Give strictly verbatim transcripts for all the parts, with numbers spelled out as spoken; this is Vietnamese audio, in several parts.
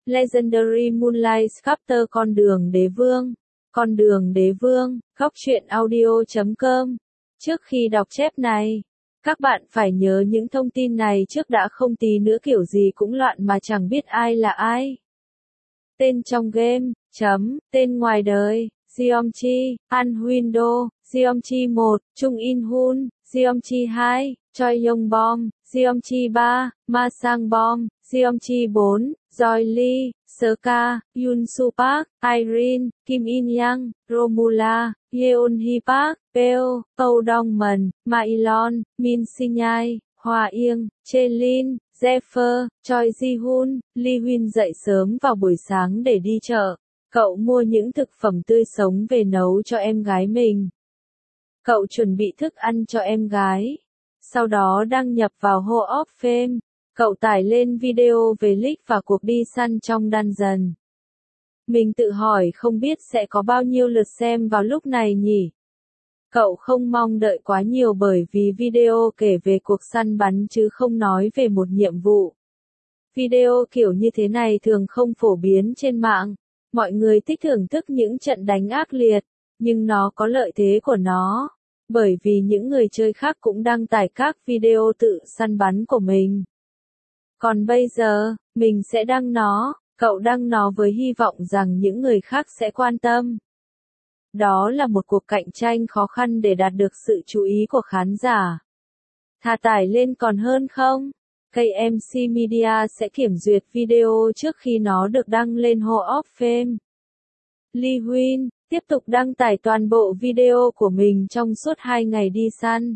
Legendary Moonlight Chapter Con đường đế vương. Con đường đế vương, góc truyện audio chấm com. Trước khi đọc chép này, các bạn phải nhớ những thông tin này trước đã không tí nữa kiểu gì cũng loạn mà chẳng biết ai là ai. Tên trong game, chấm, tên ngoài đời, Jeongchi, An Huynh-do, Jeongchi một, Chung In-hun, Jeongchi hai, Choi Yong-bom, Jeongchi ba, Ma Sang-bom, Jeongchi bốn, Joy Lee, Seo-ka, Yoon Soo Park, Irene, Kim In-young, Romula, Yeon-hee Park, Peo, Âu Dong-man, Ma Il-on, Min Si-nhai, Hòa Yên, Chae-lin, Zephyr, Choi Ji-hoon. Lee Huynh dậy sớm vào buổi sáng để đi chợ. Cậu mua những thực phẩm tươi sống về nấu cho em gái mình. Cậu chuẩn bị thức ăn cho em gái. Sau đó đăng nhập vào Hall of Fame. Cậu tải lên video về Lick và cuộc đi săn trong dungeon. Mình tự hỏi không biết sẽ có bao nhiêu lượt xem vào lúc này nhỉ? Cậu không mong đợi quá nhiều bởi vì video kể về cuộc săn bắn chứ không nói về một nhiệm vụ. Video kiểu như thế này thường không phổ biến trên mạng. Mọi người thích thưởng thức những trận đánh ác liệt, nhưng nó có lợi thế của nó. Bởi vì những người chơi khác cũng đăng tải các video tự săn bắn của mình. Còn bây giờ, mình sẽ đăng nó, cậu đăng nó với hy vọng rằng những người khác sẽ quan tâm. Đó là một cuộc cạnh tranh khó khăn để đạt được sự chú ý của khán giả. Thà tải lên còn hơn không? ca em xê Media sẽ kiểm duyệt video trước khi nó được đăng lên Hall of Fame. Lee Huynh tiếp tục đăng tải toàn bộ video của mình trong suốt hai ngày đi săn.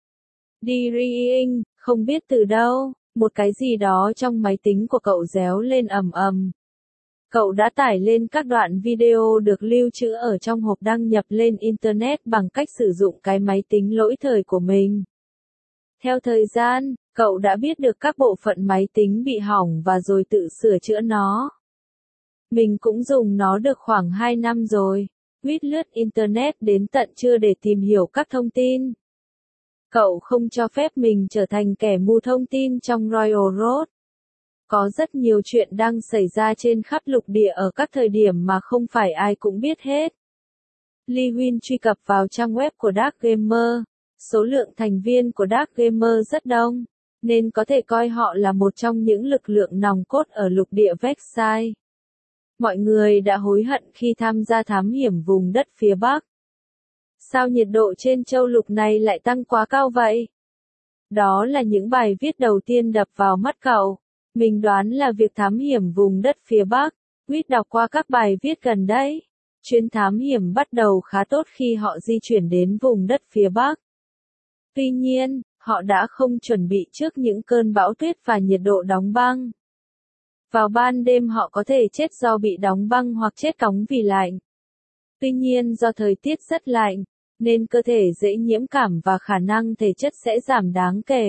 Đi-ring, không biết từ đâu, một cái gì đó trong máy tính của cậu réo lên ầm ầm. Cậu đã tải lên các đoạn video được lưu trữ ở trong hộp đăng nhập lên Internet bằng cách sử dụng cái máy tính lỗi thời của mình. Theo thời gian, cậu đã biết được các bộ phận máy tính bị hỏng và rồi tự sửa chữa nó. Mình cũng dùng nó được khoảng hai năm rồi, quýt lướt Internet đến tận trưa để tìm hiểu các thông tin. Cậu không cho phép mình trở thành kẻ mù thông tin trong Royal Road. Có rất nhiều chuyện đang xảy ra trên khắp lục địa ở các thời điểm mà không phải ai cũng biết hết. Lee Huynh truy cập vào trang web của Dark Gamer. Số lượng thành viên của Dark Gamer rất đông, nên có thể coi họ là một trong những lực lượng nòng cốt ở lục địa Vexai. Mọi người đã hối hận khi tham gia thám hiểm vùng đất phía Bắc. Sao nhiệt độ trên châu lục này lại tăng quá cao vậy? Đó là những bài viết đầu tiên đập vào mắt cậu. Mình đoán là việc thám hiểm vùng đất phía Bắc. Quýt đọc qua các bài viết gần đây. Chuyến thám hiểm bắt đầu khá tốt khi họ di chuyển đến vùng đất phía Bắc. Tuy nhiên, họ đã không chuẩn bị trước những cơn bão tuyết và nhiệt độ đóng băng. Vào ban đêm họ có thể chết do bị đóng băng hoặc chết cóng vì lạnh. Tuy nhiên do thời tiết rất lạnh, nên cơ thể dễ nhiễm cảm và khả năng thể chất sẽ giảm đáng kể.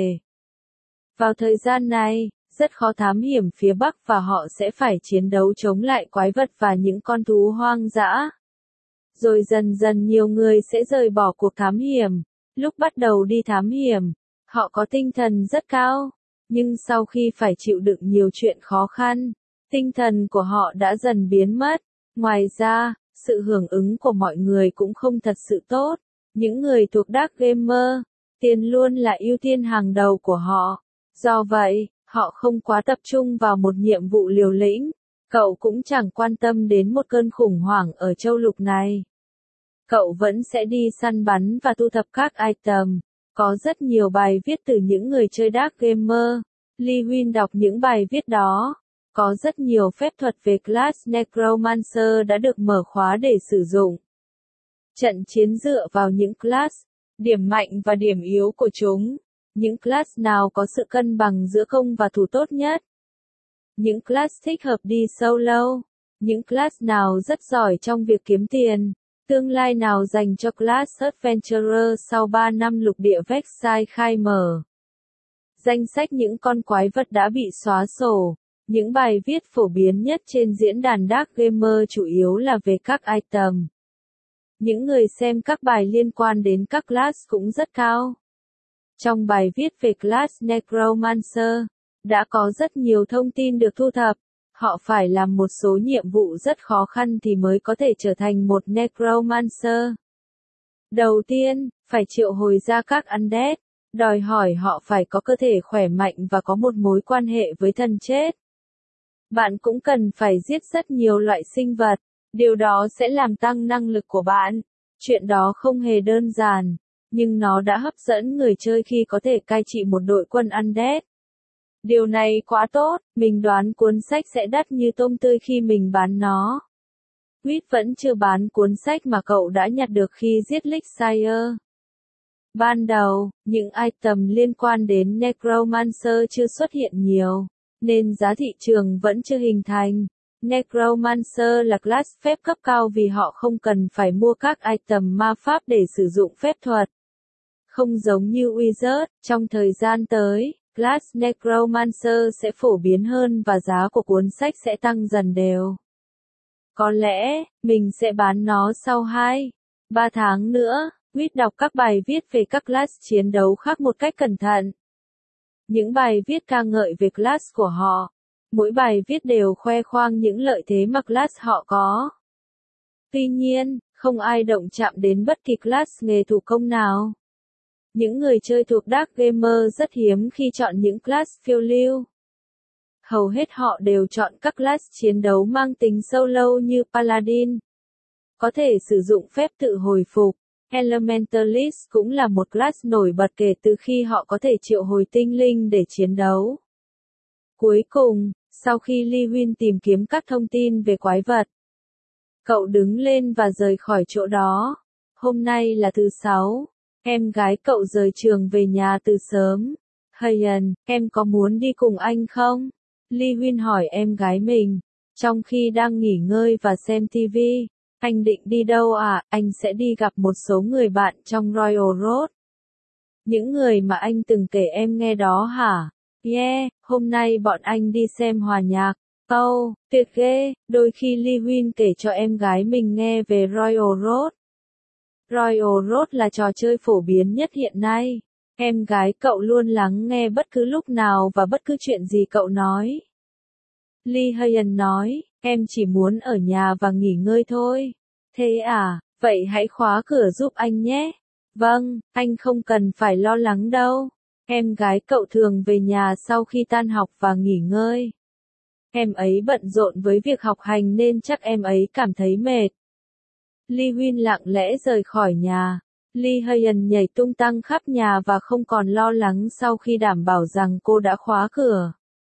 Vào thời gian này, rất khó thám hiểm phía Bắc và họ sẽ phải chiến đấu chống lại quái vật và những con thú hoang dã. Rồi dần dần nhiều người sẽ rời bỏ cuộc thám hiểm. Lúc bắt đầu đi thám hiểm, họ có tinh thần rất cao, nhưng sau khi phải chịu đựng nhiều chuyện khó khăn, tinh thần của họ đã dần biến mất. Ngoài ra, sự hưởng ứng của mọi người cũng không thật sự tốt. Những người thuộc Dark Gamer, tiền luôn là ưu tiên hàng đầu của họ. Do vậy, họ không quá tập trung vào một nhiệm vụ liều lĩnh. Cậu cũng chẳng quan tâm đến một cơn khủng hoảng ở châu lục này. Cậu vẫn sẽ đi săn bắn và thu thập các item. Có rất nhiều bài viết từ những người chơi Dark Gamer. Lee Huynh đọc những bài viết đó. Có rất nhiều phép thuật về class Necromancer đã được mở khóa để sử dụng. Trận chiến dựa vào những class, điểm mạnh và điểm yếu của chúng. Những class nào có sự cân bằng giữa công và thủ tốt nhất. Những class thích hợp đi solo. Những class nào rất giỏi trong việc kiếm tiền. Tương lai nào dành cho class Adventurer sau ba năm lục địa Vexai khai mở. Danh sách những con quái vật đã bị xóa sổ. Những bài viết phổ biến nhất trên diễn đàn Dark Gamer chủ yếu là về các item. Những người xem các bài liên quan đến các class cũng rất cao. Trong bài viết về class Necromancer, đã có rất nhiều thông tin được thu thập. Họ phải làm một số nhiệm vụ rất khó khăn thì mới có thể trở thành một Necromancer. Đầu tiên, phải triệu hồi ra các Undead, đòi hỏi họ phải có cơ thể khỏe mạnh và có một mối quan hệ với thần chết. Bạn cũng cần phải giết rất nhiều loại sinh vật, điều đó sẽ làm tăng năng lực của bạn. Chuyện đó không hề đơn giản, nhưng nó đã hấp dẫn người chơi khi có thể cai trị một đội quân Undead. Điều này quá tốt, mình đoán cuốn sách sẽ đắt như tôm tươi khi mình bán nó. Quýt vẫn chưa bán cuốn sách mà cậu đã nhặt được khi giết Elixir. Ban đầu, những item liên quan đến Necromancer chưa xuất hiện nhiều, nên giá thị trường vẫn chưa hình thành. Necromancer là class phép cấp cao vì họ không cần phải mua các item ma pháp để sử dụng phép thuật. Không giống như Wizard, trong thời gian tới, class Necromancer sẽ phổ biến hơn và giá của cuốn sách sẽ tăng dần đều. Có lẽ, mình sẽ bán nó sau hai, ba tháng nữa. Quýt đọc các bài viết về các class chiến đấu khác một cách cẩn thận. Những bài viết ca ngợi về class của họ. Mỗi bài viết đều khoe khoang những lợi thế mà class họ có. Tuy nhiên, không ai động chạm đến bất kỳ class nghề thủ công nào. Những người chơi thuộc Dark Gamer rất hiếm khi chọn những class phiêu lưu. Hầu hết họ đều chọn các class chiến đấu mang tính solo như Paladin. Có thể sử dụng phép tự hồi phục. Elementalist cũng là một class nổi bật kể từ khi họ có thể triệu hồi tinh linh để chiến đấu. Cuối cùng, sau khi Lee Win tìm kiếm các thông tin về quái vật, cậu đứng lên và rời khỏi chỗ đó. Hôm nay là thứ sáu, em gái cậu rời trường về nhà từ sớm. Hayan, em có muốn đi cùng anh không? Lee Win hỏi em gái mình, trong khi đang nghỉ ngơi và xem ti vi. Anh định đi đâu à? Anh sẽ đi gặp một số người bạn trong Royal Road. Những người mà anh từng kể em nghe đó hả? Yeah, hôm nay bọn anh đi xem hòa nhạc. Oh, tuyệt ghê, đôi khi Lee Win kể cho em gái mình nghe về Royal Road. Royal Road là trò chơi phổ biến nhất hiện nay. Em gái cậu luôn lắng nghe bất cứ lúc nào và bất cứ chuyện gì cậu nói. Lee Hayan nói, em chỉ muốn ở nhà và nghỉ ngơi thôi. Thế à, vậy hãy khóa cửa giúp anh nhé. Vâng, anh không cần phải lo lắng đâu. Em gái cậu thường về nhà sau khi tan học và nghỉ ngơi. Em ấy bận rộn với việc học hành nên chắc em ấy cảm thấy mệt. Lee Win lặng lẽ rời khỏi nhà. Lee Hayan nhảy tung tăng khắp nhà và không còn lo lắng sau khi đảm bảo rằng cô đã khóa cửa.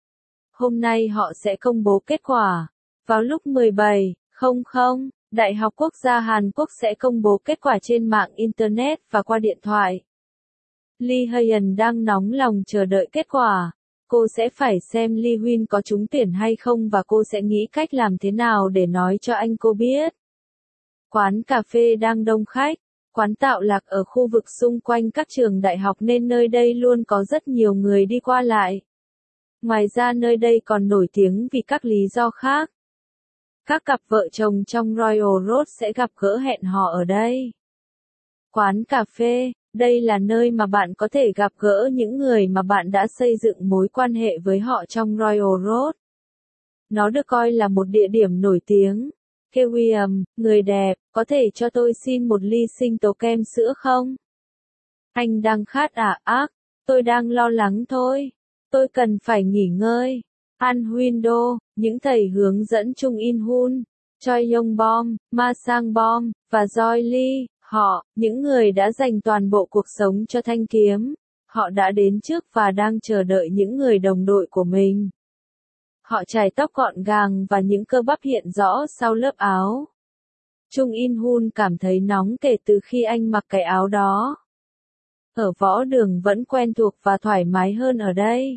Hôm nay họ sẽ công bố kết quả. Vào lúc mười bảy không không, Đại học Quốc gia Hàn Quốc sẽ công bố kết quả trên mạng Internet và qua điện thoại. Lee Hayan đang nóng lòng chờ đợi kết quả. Cô sẽ phải xem Lee Win có trúng tuyển hay không và cô sẽ nghĩ cách làm thế nào để nói cho anh cô biết. Quán cà phê đang đông khách. Quán tọa lạc ở khu vực xung quanh các trường đại học nên nơi đây luôn có rất nhiều người đi qua lại. Ngoài ra nơi đây còn nổi tiếng vì các lý do khác. Các cặp vợ chồng trong Royal Road sẽ gặp gỡ hẹn hò ở đây. Quán cà phê, đây là nơi mà bạn có thể gặp gỡ những người mà bạn đã xây dựng mối quan hệ với họ trong Royal Road. Nó được coi là một địa điểm nổi tiếng. William, người đẹp, có thể cho tôi xin một ly sinh tố kem sữa không? Anh đang khát à? Ác, tôi đang lo lắng thôi. Tôi cần phải nghỉ ngơi. An Window, những thầy hướng dẫn Chung In Hun, Choi Yong Bom, Ma Sang Bom, và Joy Lee, họ, những người đã dành toàn bộ cuộc sống cho thanh kiếm. Họ đã đến trước và đang chờ đợi những người đồng đội của mình. Họ chải tóc gọn gàng và những cơ bắp hiện rõ sau lớp áo. Chung In Hun cảm thấy nóng kể từ khi anh mặc cái áo đó. Ở võ đường vẫn quen thuộc và thoải mái hơn ở đây.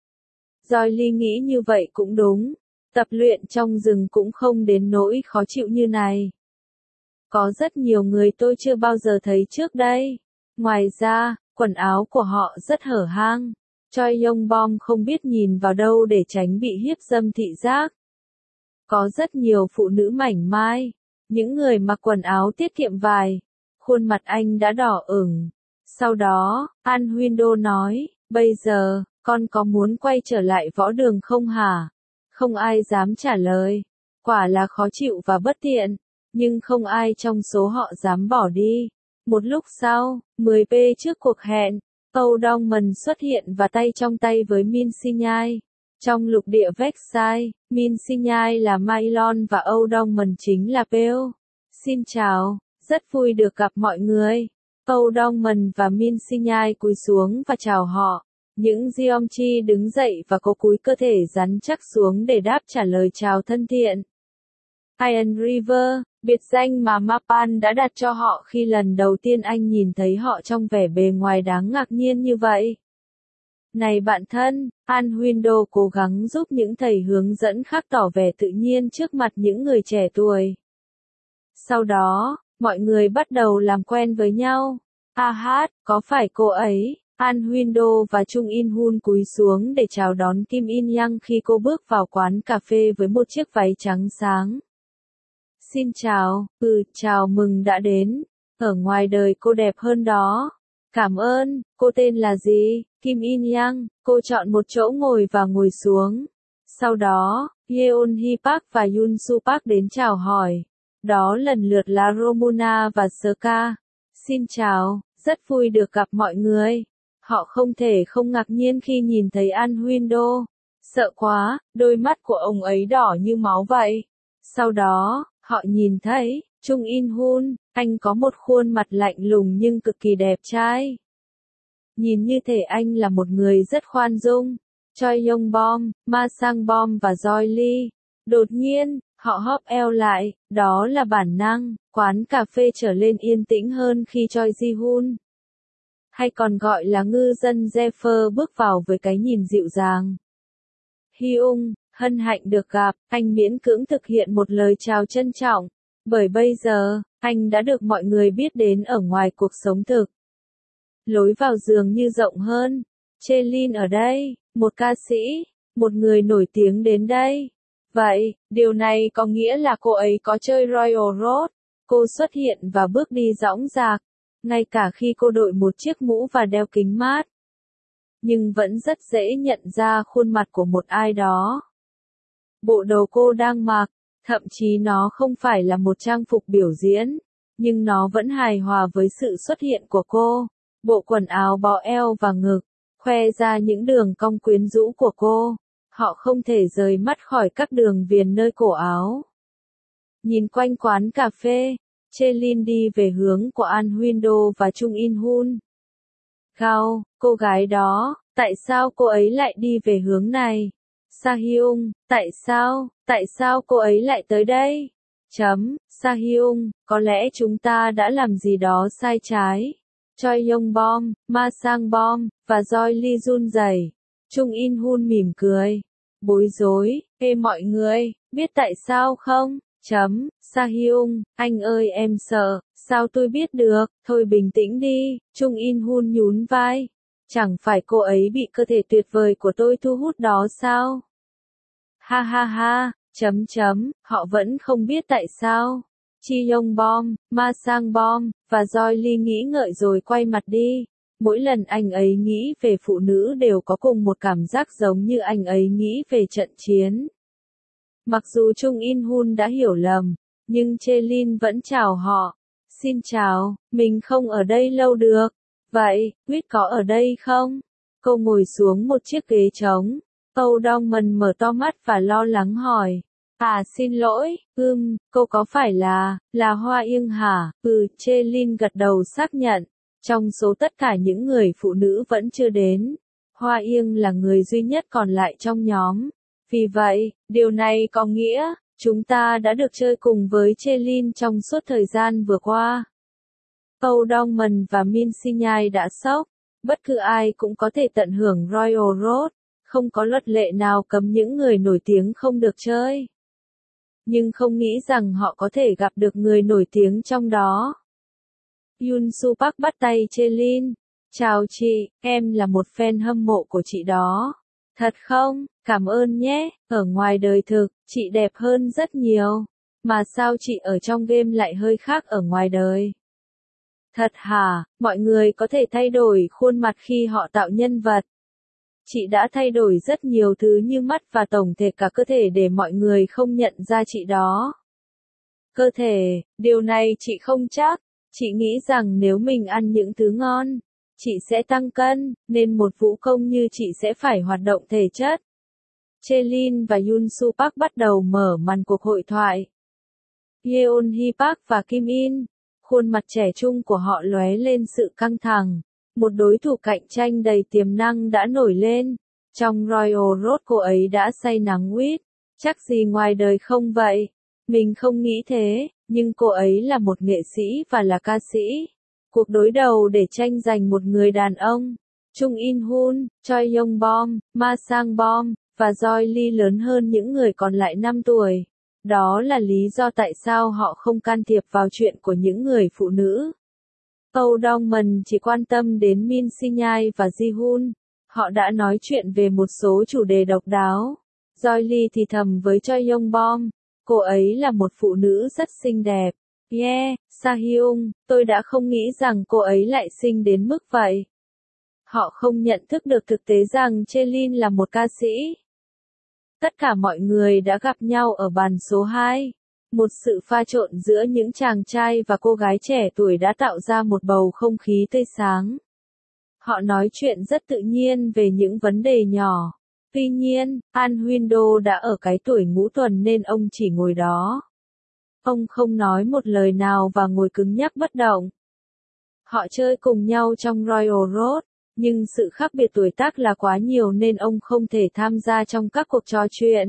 Joy Lee nghĩ như vậy cũng đúng. Tập luyện trong rừng cũng không đến nỗi khó chịu như này. Có rất nhiều người tôi chưa bao giờ thấy trước đây. Ngoài ra, quần áo của họ rất hở hang. Choi Yong Bom không biết nhìn vào đâu để tránh bị hiếp dâm thị giác. Có rất nhiều phụ nữ mảnh mai. Những người mặc quần áo tiết kiệm vải. Khuôn mặt anh đã đỏ ửng. Sau đó, An Window nói, bây giờ, con có muốn quay trở lại võ đường không hả? Không ai dám trả lời. Quả là khó chịu và bất tiện. Nhưng không ai trong số họ dám bỏ đi. Một lúc sau, mười phút trước cuộc hẹn, Paul Dongman xuất hiện và tay trong tay với Min Si Nhai. Trong lục địa Vexai, Min Si Nhai là Mailon và Paul Dongman chính là Peel. Xin chào, rất vui được gặp mọi người. Paul Dongman và Min Si Nhai cúi xuống và chào họ. Những Jeongchi đứng dậy và cố cúi cơ thể rắn chắc xuống để đáp trả lời chào thân thiện. Iron River, biệt danh mà Mapan đã đặt cho họ khi lần đầu tiên anh nhìn thấy họ trong vẻ bề ngoài đáng ngạc nhiên như vậy. Này bạn thân, An Window cố gắng giúp những thầy hướng dẫn khác tỏ vẻ tự nhiên trước mặt những người trẻ tuổi. Sau đó, mọi người bắt đầu làm quen với nhau. A hát, có phải cô ấy? An Window và Chung In Hun cúi xuống để chào đón Kim In Young khi cô bước vào quán cà phê với một chiếc váy trắng sáng. Xin chào, ừ, chào mừng đã đến. Ở ngoài đời cô đẹp hơn đó. Cảm ơn, cô tên là gì? Kim In Young. Cô chọn một chỗ ngồi và ngồi xuống. Sau đó, Yeon Hee Park và Yoon Soo Park đến chào hỏi. Đó lần lượt là Romuna và Seka. Xin chào, rất vui được gặp mọi người. Họ không thể không ngạc nhiên khi nhìn thấy An Window. Sợ quá, đôi mắt của ông ấy đỏ như máu vậy. Sau đó, họ nhìn thấy, Chung In Hun, anh có một khuôn mặt lạnh lùng nhưng cực kỳ đẹp trai. Nhìn như thể anh là một người rất khoan dung. Choi Yong Bom, Ma Sang Bom và Joy Lee. Đột nhiên, họ hóp eo lại, đó là bản năng, quán cà phê trở lên yên tĩnh hơn khi Choi Ji Hun, hay còn gọi là ngư dân Jeffer bước vào với cái nhìn dịu dàng. Hyung, hân hạnh được gặp, anh miễn cưỡng thực hiện một lời chào trân trọng, bởi bây giờ, anh đã được mọi người biết đến ở ngoài cuộc sống thực. Lối vào dường như rộng hơn. Chelin ở đây, một ca sĩ, một người nổi tiếng đến đây. Vậy, điều này có nghĩa là cô ấy có chơi Royal Road. Cô xuất hiện và bước đi dõng dạc, ngay cả khi cô đội một chiếc mũ và đeo kính mát. Nhưng vẫn rất dễ nhận ra khuôn mặt của một ai đó. Bộ đồ cô đang mặc, thậm chí nó không phải là một trang phục biểu diễn, nhưng nó vẫn hài hòa với sự xuất hiện của cô. Bộ quần áo bó eo và ngực, khoe ra những đường cong quyến rũ của cô. Họ không thể rời mắt khỏi các đường viền nơi cổ áo. Nhìn quanh quán cà phê, Chelin đi về hướng của An Window và Chung In Hun. Gao, cô gái đó, tại sao cô ấy lại đi về hướng này? Sahyung, tại sao, tại sao cô ấy lại tới đây? Chấm, Sahyung, có lẽ chúng ta đã làm gì đó sai trái. Choi Yong Bom, Ma Sang Bom, và Joy Lee run rẩy. Chung In Hun mỉm cười. Bối rối, ê mọi người, biết tại sao không? Chấm, Sahyung, anh ơi em sợ, sao tôi biết được, thôi bình tĩnh đi, Chung In Hun nhún vai. Chẳng phải cô ấy bị cơ thể tuyệt vời của tôi thu hút đó sao? Ha ha ha, chấm chấm, họ vẫn không biết tại sao. Chi Yong Bom, Ma Sang Bom, và Joy Lee nghĩ ngợi rồi quay mặt đi. Mỗi lần anh ấy nghĩ về phụ nữ đều có cùng một cảm giác giống như anh ấy nghĩ về trận chiến. Mặc dù Chung In Hun đã hiểu lầm, nhưng Chelin vẫn chào họ. Xin chào, mình không ở đây lâu được. Vậy, Quýt có ở đây không? Cô ngồi xuống một chiếc ghế trống. Paul Dongman mở to mắt và lo lắng hỏi. À xin lỗi, ưm, cô có phải là, là Hoa Yên hả? Ừ, Chelin gật đầu xác nhận. Trong số tất cả những người phụ nữ vẫn chưa đến, Hoa Yên là người duy nhất còn lại trong nhóm. Vì vậy, điều này có nghĩa, chúng ta đã được chơi cùng với Chelin trong suốt thời gian vừa qua. Paul Dongman và Min Si Nhai đã sốc. Bất cứ ai cũng có thể tận hưởng Royal Road, không có luật lệ nào cấm những người nổi tiếng không được chơi. Nhưng không nghĩ rằng họ có thể gặp được người nổi tiếng trong đó. Yoon Soo Park bắt tay Chelin. Chào chị, em là một fan hâm mộ của chị đó. Thật không? Cảm ơn nhé, ở ngoài đời thực, chị đẹp hơn rất nhiều. Mà sao chị ở trong game lại hơi khác ở ngoài đời? Thật hả, mọi người có thể thay đổi khuôn mặt khi họ tạo nhân vật. Chị đã thay đổi rất nhiều thứ như mắt và tổng thể cả cơ thể để mọi người không nhận ra chị đó. Cơ thể, điều này chị không chắc. Chị nghĩ rằng nếu mình ăn những thứ ngon, chị sẽ tăng cân, nên một vũ công như chị sẽ phải hoạt động thể chất. Chelin và Yoon Soo Park bắt đầu mở màn cuộc hội thoại. Yeon Hee Park và Kim In, khuôn mặt trẻ trung của họ lóe lên sự căng thẳng. Một đối thủ cạnh tranh đầy tiềm năng đã nổi lên. Trong Royal Road cô ấy đã say nắng quýt. Chắc gì ngoài đời không vậy? Mình không nghĩ thế, nhưng cô ấy là một nghệ sĩ và là ca sĩ. Cuộc đối đầu để tranh giành một người đàn ông. Chung In Hoon, Choi Yong Bom, Ma Sang Bom, và Joy Lee lớn hơn những người còn lại năm tuổi. Đó là lý do tại sao họ không can thiệp vào chuyện của những người phụ nữ. Oh Dong-man chỉ quan tâm đến Min Si-nhai và Ji-hoon. Họ đã nói chuyện về một số chủ đề độc đáo. Joy Lee thì thầm với Choi Yong Bom. Cô ấy là một phụ nữ rất xinh đẹp. Yeah, Sa-hyung, tôi đã không nghĩ rằng cô ấy lại xinh đến mức vậy. Họ không nhận thức được thực tế rằng Chelin là một ca sĩ. Tất cả mọi người đã gặp nhau ở bàn số hai. Một sự pha trộn giữa những chàng trai và cô gái trẻ tuổi đã tạo ra một bầu không khí tươi sáng. Họ nói chuyện rất tự nhiên về những vấn đề nhỏ. Tuy nhiên, An Huynh-do đã ở cái tuổi ngũ tuần nên ông chỉ ngồi đó. Ông không nói một lời nào và ngồi cứng nhắc bất động. Họ chơi cùng nhau trong Royal Road, nhưng sự khác biệt tuổi tác là quá nhiều nên ông không thể tham gia trong các cuộc trò chuyện.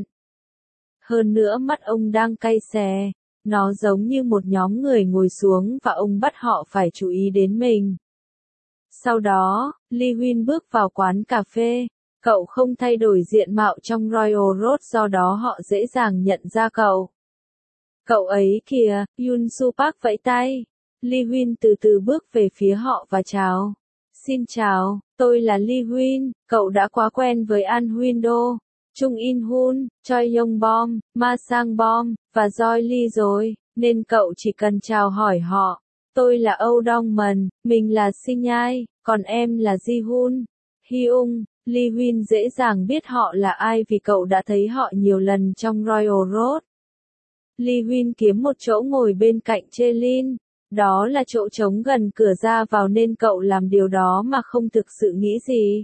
Hơn nữa mắt ông đang cay xè, nó giống như một nhóm người ngồi xuống và ông bắt họ phải chú ý đến mình. Sau đó, Lee Huynh bước vào quán cà phê. Cậu không thay đổi diện mạo trong Royal Road do đó họ dễ dàng nhận ra cậu. Cậu ấy kìa, Yoon Soo Park vẫy tay. Lee Huynh từ từ bước về phía họ và chào. Xin chào, tôi là Lee Huynh, cậu đã quá quen với An Huynh-do, Chung In Hoon, Choi Yong Bom, Ma Sang Bom, và Joy Lee rồi, nên cậu chỉ cần chào hỏi họ. Tôi là Oh Dong-man, mình là Si-nhai, còn em là Ji-hoon. Hyung, Lee Huynh dễ dàng biết họ là ai vì cậu đã thấy họ nhiều lần trong Royal Road. Lee Huynh kiếm một chỗ ngồi bên cạnh Chelin. Đó là chỗ trống gần cửa ra vào nên cậu làm điều đó mà không thực sự nghĩ gì.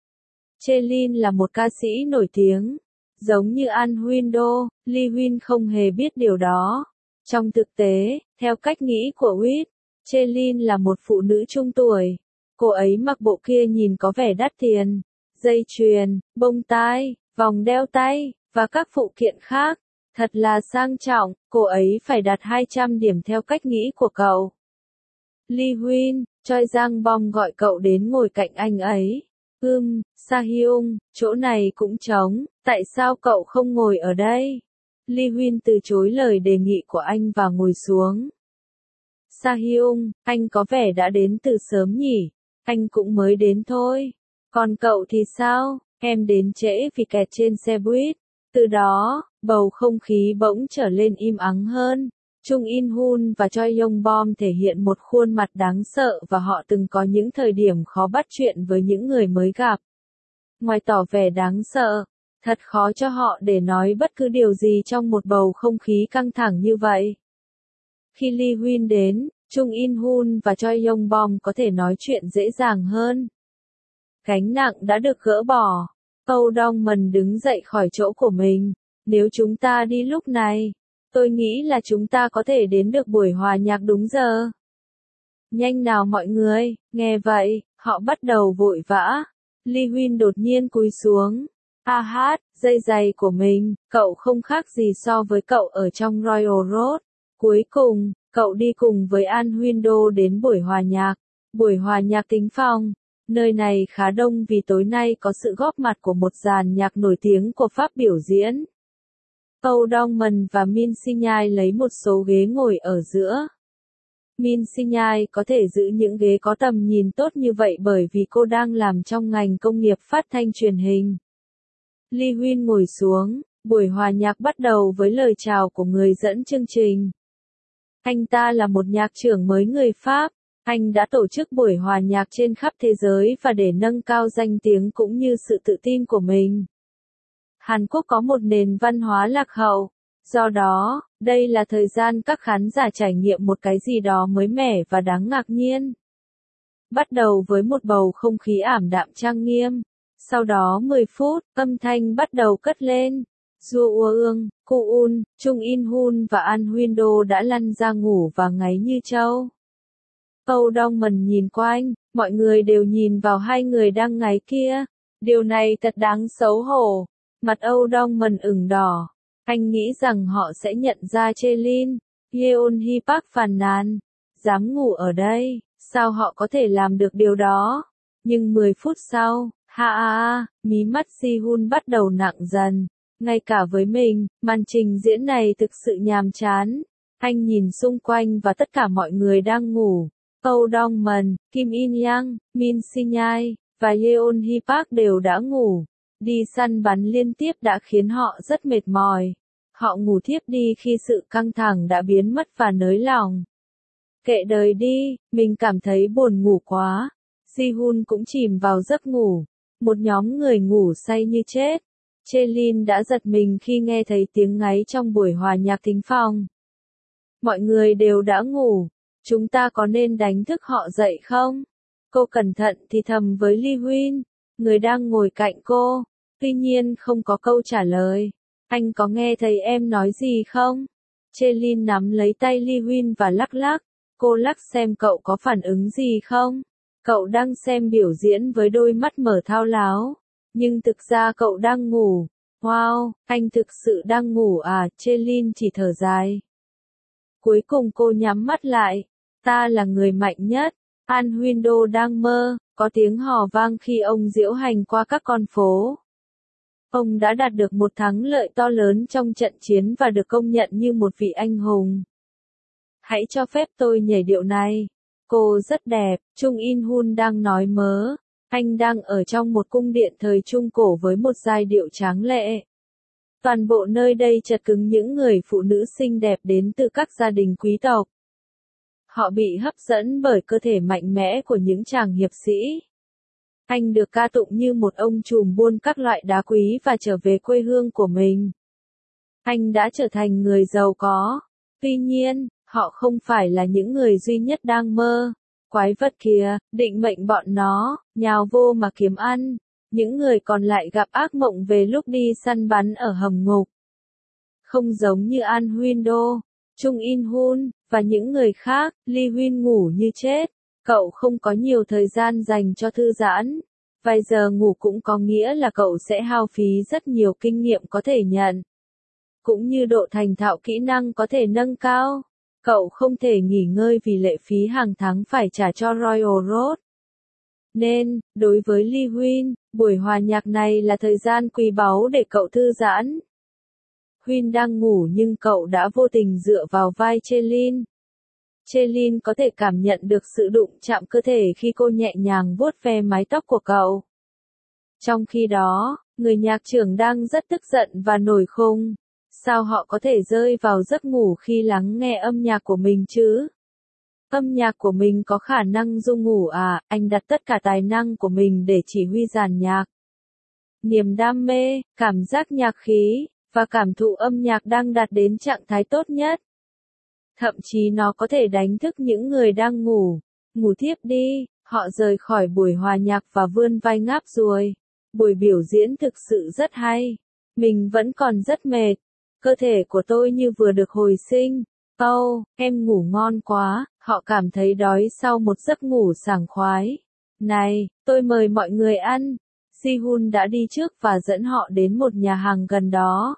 Chelin là một ca sĩ nổi tiếng. Giống như An Huynh-do, Lee Huynh không hề biết điều đó. Trong thực tế, theo cách nghĩ của Wit, Chelin là một phụ nữ trung tuổi. Cô ấy mặc bộ kia nhìn có vẻ đắt tiền. Dây chuyền, bông tai, vòng đeo tay, và các phụ kiện khác. Thật là sang trọng, cô ấy phải đạt hai trăm điểm theo cách nghĩ của cậu. Lee Huynh, Choi Giang Bom gọi cậu đến ngồi cạnh anh ấy. Ừm, Sa-hyung, chỗ này cũng trống, tại sao cậu không ngồi ở đây? Lee Huynh từ chối lời đề nghị của anh và ngồi xuống. Sa-hyung, anh có vẻ đã đến từ sớm nhỉ? Anh cũng mới đến thôi. Còn cậu thì sao? Em đến trễ vì kẹt trên xe buýt. Từ đó, bầu không khí bỗng trở lên im ắng hơn. Chung In Hoon và Choi Yong Bom thể hiện một khuôn mặt đáng sợ và họ từng có những thời điểm khó bắt chuyện với những người mới gặp. Ngoài tỏ vẻ đáng sợ, thật khó cho họ để nói bất cứ điều gì trong một bầu không khí căng thẳng như vậy. Khi Lee Huynh đến, Chung In Hoon và Choi Yong Bom có thể nói chuyện dễ dàng hơn. Gánh nặng đã được gỡ bỏ. Oh Dong-man đứng dậy khỏi chỗ của mình. Nếu chúng ta đi lúc này, tôi nghĩ là chúng ta có thể đến được buổi hòa nhạc đúng giờ. Nhanh nào mọi người, nghe vậy, họ bắt đầu vội vã. Lee Huynh đột nhiên cúi xuống. A hát, dây giày của mình, cậu không khác gì so với cậu ở trong Royal Road. Cuối cùng, cậu đi cùng với An Huynh-do đến buổi hòa nhạc. Buổi hòa nhạc tính phòng. Nơi này khá đông vì tối nay có sự góp mặt của một dàn nhạc nổi tiếng của Pháp biểu diễn. Oh Dong-man và Min Si-nhai lấy một số ghế ngồi ở giữa. Min Si-nhai có thể giữ những ghế có tầm nhìn tốt như vậy bởi vì cô đang làm trong ngành công nghiệp phát thanh truyền hình. Lee Huynh ngồi xuống, buổi hòa nhạc bắt đầu với lời chào của người dẫn chương trình. Anh ta là một nhạc trưởng mới người Pháp. Anh đã tổ chức buổi hòa nhạc trên khắp thế giới và để nâng cao danh tiếng cũng như sự tự tin của mình. Hàn Quốc có một nền văn hóa lạc hậu, do đó, đây là thời gian các khán giả trải nghiệm một cái gì đó mới mẻ và đáng ngạc nhiên. Bắt đầu với một bầu không khí ảm đạm trang nghiêm. Sau đó mười phút, âm thanh bắt đầu cất lên. Jo Eun, Koo Un, Chung In Hun và An Huyên Do đã lăn ra ngủ và ngáy như trâu. Âu Dong Mần nhìn quanh, mọi người đều nhìn vào hai người đang ngáy kia. Điều này thật đáng xấu hổ. Mặt Âu Dong Mần ửng đỏ. Anh nghĩ rằng họ sẽ nhận ra Chelin. Yeon Hee Park phàn nàn. Dám ngủ ở đây, sao họ có thể làm được điều đó? Nhưng mười phút sau, ha ha ha, mí mắt Ji-hun bắt đầu nặng dần. Ngay cả với mình, màn trình diễn này thực sự nhàm chán. Anh nhìn xung quanh và tất cả mọi người đang ngủ. Âu Dong Mần, Kim In Yang, Min Si Nhai, và Yeon Hee Park đều đã ngủ. Đi săn bắn liên tiếp đã khiến họ rất mệt mỏi. Họ ngủ thiếp đi khi sự căng thẳng đã biến mất và nới lỏng. Kệ đời đi, mình cảm thấy buồn ngủ quá. Ji-hun cũng chìm vào giấc ngủ. Một nhóm người ngủ say như chết. Chelin đã giật mình khi nghe thấy tiếng ngáy trong buổi hòa nhạc thính phòng. Mọi người đều đã ngủ. Chúng ta có nên đánh thức họ dậy không? Cô cẩn thận thì thầm với Lee Huyên, người đang ngồi cạnh cô. Tuy nhiên không có câu trả lời. Anh có nghe thấy em nói gì không? Chelin nắm lấy tay Lee Huyên và lắc lắc. Cô lắc xem cậu có phản ứng gì không? Cậu đang xem biểu diễn với đôi mắt mở thao láo. Nhưng thực ra cậu đang ngủ. Wow, anh thực sự đang ngủ à? Chelin chỉ thở dài. Cuối cùng cô nhắm mắt lại. Ta là người mạnh nhất. An Huyên Do đang mơ. Có tiếng hò vang khi ông diễu hành qua các con phố. Ông đã đạt được một thắng lợi to lớn trong trận chiến và được công nhận như một vị anh hùng. Hãy cho phép tôi nhảy điệu này. Cô rất đẹp. Chung In Hun đang nói mớ. Anh đang ở trong một cung điện thời Trung Cổ với một giai điệu tráng lệ. Toàn bộ nơi đây chật cứng những người phụ nữ xinh đẹp đến từ các gia đình quý tộc. Họ bị hấp dẫn bởi cơ thể mạnh mẽ của những chàng hiệp sĩ. Anh được ca tụng như một ông trùm buôn các loại đá quý và trở về quê hương của mình. Anh đã trở thành người giàu có. Tuy nhiên, họ không phải là những người duy nhất đang mơ. Quái vật kìa, định mệnh bọn nó, nhào vô mà kiếm ăn. Những người còn lại gặp ác mộng về lúc đi săn bắn ở hầm ngục. Không giống như An Huyên Do, Chung In Hun, và những người khác, Lee Huyên ngủ như chết. Cậu không có nhiều thời gian dành cho thư giãn. Vài giờ ngủ cũng có nghĩa là cậu sẽ hao phí rất nhiều kinh nghiệm có thể nhận. Cũng như độ thành thạo kỹ năng có thể nâng cao. Cậu không thể nghỉ ngơi vì lệ phí hàng tháng phải trả cho Royal Road. Nên, đối với Lee Huyên, buổi hòa nhạc này là thời gian quý báu để cậu thư giãn. Huyên đang ngủ nhưng cậu đã vô tình dựa vào vai Chelin. Chelin có thể cảm nhận được sự đụng chạm cơ thể khi cô nhẹ nhàng vuốt ve mái tóc của cậu. Trong khi đó, người nhạc trưởng đang rất tức giận và nổi khùng. Sao họ có thể rơi vào giấc ngủ khi lắng nghe âm nhạc của mình chứ? Âm nhạc của mình có khả năng ru ngủ à? Anh đặt tất cả tài năng của mình để chỉ huy dàn nhạc. Niềm đam mê, cảm giác nhạc khí, và cảm thụ âm nhạc đang đạt đến trạng thái tốt nhất. Thậm chí nó có thể đánh thức những người đang ngủ. Ngủ thiếp đi, họ rời khỏi buổi hòa nhạc và vươn vai ngáp ruồi. Buổi biểu diễn thực sự rất hay. Mình vẫn còn rất mệt. Cơ thể của tôi như vừa được hồi sinh. Oh, em ngủ ngon quá. Họ cảm thấy đói sau một giấc ngủ sảng khoái. Này, tôi mời mọi người ăn. Ji-hun đã đi trước và dẫn họ đến một nhà hàng gần đó.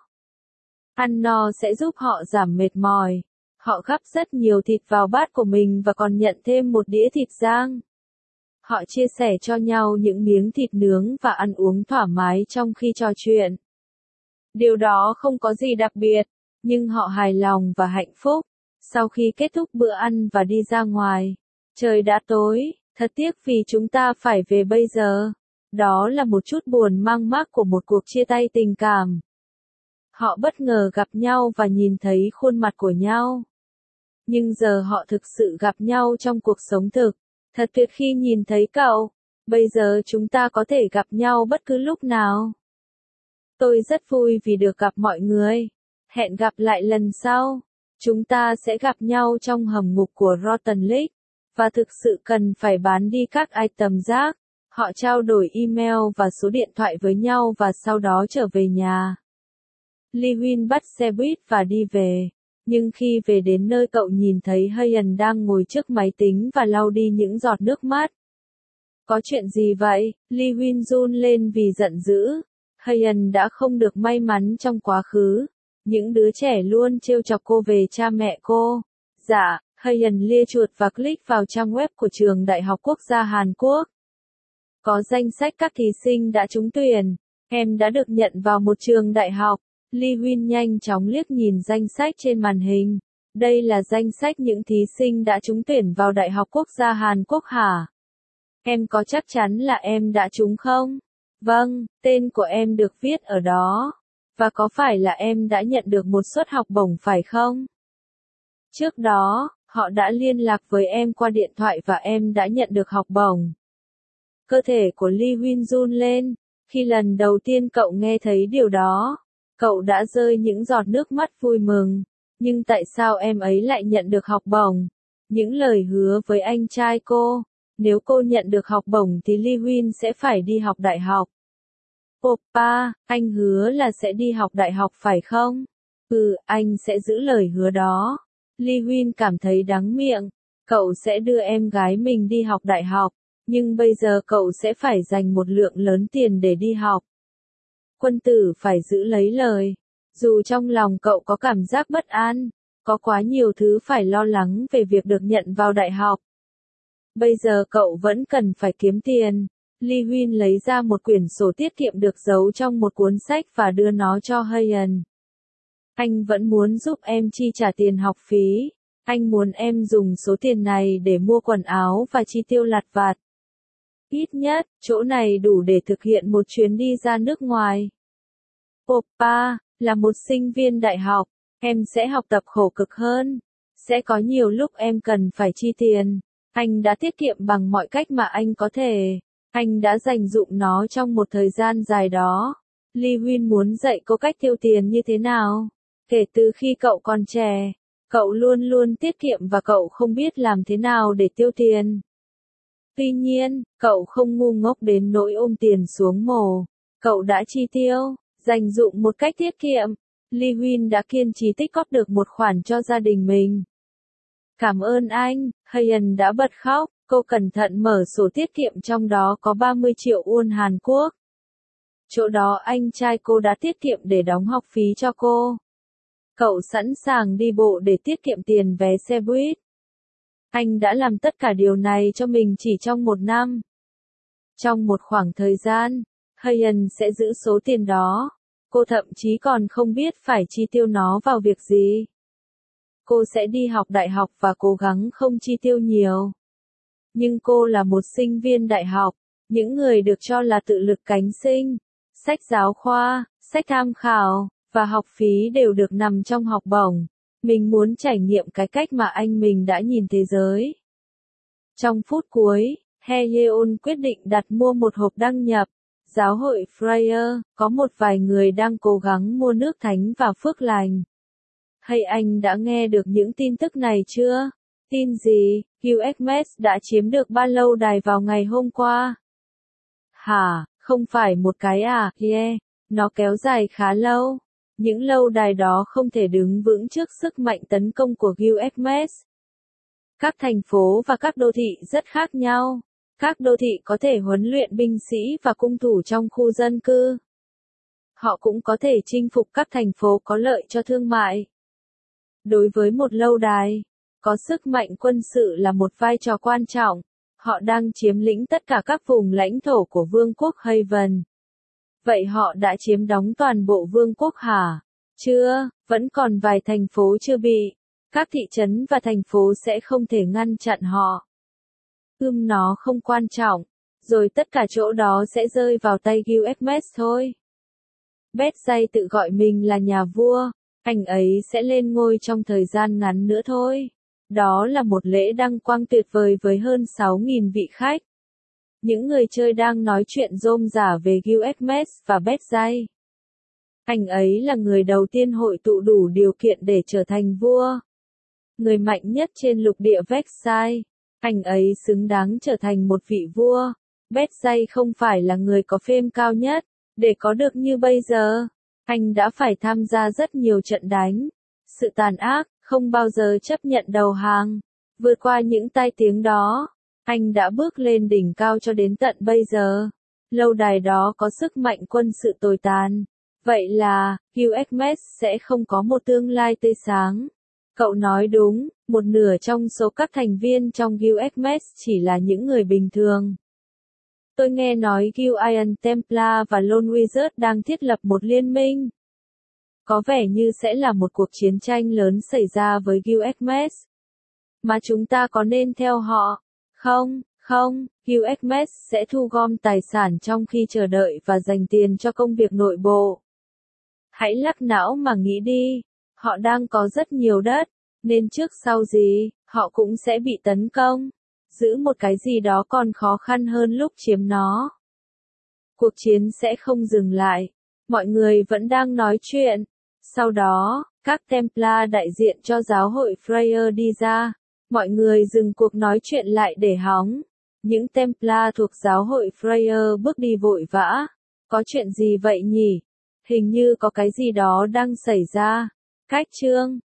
Ăn no sẽ giúp họ giảm mệt mỏi. Họ gắp rất nhiều thịt vào bát của mình và còn nhận thêm một đĩa thịt rang. Họ chia sẻ cho nhau những miếng thịt nướng và ăn uống thoải mái trong khi trò chuyện. Điều đó không có gì đặc biệt, nhưng họ hài lòng và hạnh phúc. Sau khi kết thúc bữa ăn và đi ra ngoài, trời đã tối, thật tiếc vì chúng ta phải về bây giờ. Đó là một chút buồn mang mác của một cuộc chia tay tình cảm. Họ bất ngờ gặp nhau và nhìn thấy khuôn mặt của nhau. Nhưng giờ họ thực sự gặp nhau trong cuộc sống thực. Thật tuyệt khi nhìn thấy cậu. Bây giờ chúng ta có thể gặp nhau bất cứ lúc nào. Tôi rất vui vì được gặp mọi người. Hẹn gặp lại lần sau. Chúng ta sẽ gặp nhau trong hầm ngục của Rotten Lake. Và thực sự cần phải bán đi các item rác. Họ trao đổi email và số điện thoại với nhau và sau đó trở về nhà. Lewin bắt xe buýt và đi về. Nhưng khi về đến nơi cậu nhìn thấy Hayan đang ngồi trước máy tính và lau đi những giọt nước mắt. Có chuyện gì vậy? Lewin run lên vì giận dữ. Hayan đã không được may mắn trong quá khứ. Những đứa trẻ luôn trêu chọc cô về cha mẹ cô. Dạ, Hayan lia chuột và click vào trang web của trường Đại học Quốc gia Hàn Quốc. Có danh sách các thí sinh đã trúng tuyển. Em đã được nhận vào một trường đại học. Lewin nhanh chóng liếc nhìn danh sách trên màn hình. Đây là danh sách những thí sinh đã trúng tuyển vào Đại học Quốc gia Hàn Quốc hả? Em có chắc chắn là em đã trúng không? Vâng, tên của em được viết ở đó. Và có phải là em đã nhận được một suất học bổng phải không? Trước đó, họ đã liên lạc với em qua điện thoại và em đã nhận được học bổng. Cơ thể của Lewin run lên. Khi lần đầu tiên cậu nghe thấy điều đó, cậu đã rơi những giọt nước mắt vui mừng. Nhưng tại sao em ấy lại nhận được học bổng? Những lời hứa với anh trai cô. Nếu cô nhận được học bổng thì Lewin sẽ phải đi học đại học. Oppa, anh hứa là sẽ đi học đại học phải không? Ừ, anh sẽ giữ lời hứa đó. Lewin cảm thấy đắng miệng. Cậu sẽ đưa em gái mình đi học đại học. Nhưng bây giờ cậu sẽ phải dành một lượng lớn tiền để đi học. Quân tử phải giữ lấy lời. Dù trong lòng cậu có cảm giác bất an, có quá nhiều thứ phải lo lắng về việc được nhận vào đại học. Bây giờ cậu vẫn cần phải kiếm tiền. Lewin lấy ra một quyển sổ tiết kiệm được giấu trong một cuốn sách và đưa nó cho Hayan. Anh vẫn muốn giúp em chi trả tiền học phí. Anh muốn em dùng số tiền này để mua quần áo và chi tiêu lặt vặt. Ít nhất, chỗ này đủ để thực hiện một chuyến đi ra nước ngoài. Oppa, là một sinh viên đại học, em sẽ học tập khổ cực hơn. Sẽ có nhiều lúc em cần phải chi tiền. Anh đã tiết kiệm bằng mọi cách mà anh có thể. Anh đã dành dụm nó trong một thời gian dài đó. Lewin muốn dạy cô cách tiêu tiền như thế nào. Kể từ khi cậu còn trẻ, cậu luôn luôn tiết kiệm và cậu không biết làm thế nào để tiêu tiền. Tuy nhiên, cậu không ngu ngốc đến nỗi ôm tiền xuống mồ. Cậu đã chi tiêu, dành dụm một cách tiết kiệm. Lewin đã kiên trì tích góp được một khoản cho gia đình mình. Cảm ơn anh, Hayan đã bật khóc. Cô cẩn thận mở sổ tiết kiệm trong đó có ba mươi triệu won Hàn Quốc. Chỗ đó anh trai cô đã tiết kiệm để đóng học phí cho cô. Cậu sẵn sàng đi bộ để tiết kiệm tiền vé xe buýt. Anh đã làm tất cả điều này cho mình chỉ trong một năm. Trong một khoảng thời gian, Hayan sẽ giữ số tiền đó. Cô thậm chí còn không biết phải chi tiêu nó vào việc gì. Cô sẽ đi học đại học và cố gắng không chi tiêu nhiều. Nhưng cô là một sinh viên đại học, những người được cho là tự lực cánh sinh, sách giáo khoa, sách tham khảo, và học phí đều được nằm trong học bổng. Mình muốn trải nghiệm cái cách mà anh mình đã nhìn thế giới. Trong phút cuối, Haeyeon quyết định đặt mua một hộp đăng nhập. Giáo hội Freya, có một vài người đang cố gắng mua nước thánh và phước lành. Hay anh đã nghe được những tin tức này chưa? Tin gì? u ét Met đã chiếm được ba lâu đài vào ngày hôm qua. Hả, không phải một cái à? Yeah, nó kéo dài khá lâu. Những lâu đài đó không thể đứng vững trước sức mạnh tấn công của u ét Met. Các thành phố và các đô thị rất khác nhau. Các đô thị có thể huấn luyện binh sĩ và cung thủ trong khu dân cư. Họ cũng có thể chinh phục các thành phố có lợi cho thương mại. Đối với một lâu đài, có sức mạnh quân sự là một vai trò quan trọng. Họ đang chiếm lĩnh tất cả các vùng lãnh thổ của Vương quốc Haven. Vậy họ đã chiếm đóng toàn bộ Vương quốc hả? Chưa, vẫn còn vài thành phố chưa bị. Các thị trấn và thành phố sẽ không thể ngăn chặn họ. Ưm nó không quan trọng. Rồi tất cả chỗ đó sẽ rơi vào tay u ét Met thôi. Bethsay tự gọi mình là nhà vua. Anh ấy sẽ lên ngôi trong thời gian ngắn nữa thôi. Đó là một lễ đăng quang tuyệt vời với hơn sáu nghìn vị khách. Những người chơi đang nói chuyện rôm rả về Gilgamesh và Bethzai. Anh ấy là người đầu tiên hội tụ đủ điều kiện để trở thành vua. Người mạnh nhất trên lục địa Vexai. Anh ấy xứng đáng trở thành một vị vua. Bethzai không phải là người có fame cao nhất. Để có được như bây giờ, anh đã phải tham gia rất nhiều trận đánh. Sự tàn ác, không bao giờ chấp nhận đầu hàng. Vượt qua những tai tiếng đó, anh đã bước lên đỉnh cao cho đến tận bây giờ. Lâu đài đó có sức mạnh quân sự tồi tàn. Vậy là, Gilgamesh sẽ không có một tương lai tươi sáng. Cậu nói đúng, một nửa trong số các thành viên trong Gilgamesh chỉ là những người bình thường. Tôi nghe nói Gillian Templar và Lone Wizard đang thiết lập một liên minh. Có vẻ như sẽ là một cuộc chiến tranh lớn xảy ra với Gilgamesh. Mà chúng ta có nên theo họ? Không, không, Gilgamesh sẽ thu gom tài sản trong khi chờ đợi và dành tiền cho công việc nội bộ. Hãy lắc não mà nghĩ đi, họ đang có rất nhiều đất, nên trước sau gì, họ cũng sẽ bị tấn công. Giữ một cái gì đó còn khó khăn hơn lúc chiếm nó. Cuộc chiến sẽ không dừng lại. Mọi người vẫn đang nói chuyện. Sau đó, các Templar đại diện cho giáo hội Freya đi ra. Mọi người dừng cuộc nói chuyện lại để hóng. Những Templar thuộc giáo hội Freya bước đi vội vã. Có chuyện gì vậy nhỉ? Hình như có cái gì đó đang xảy ra. Cách chương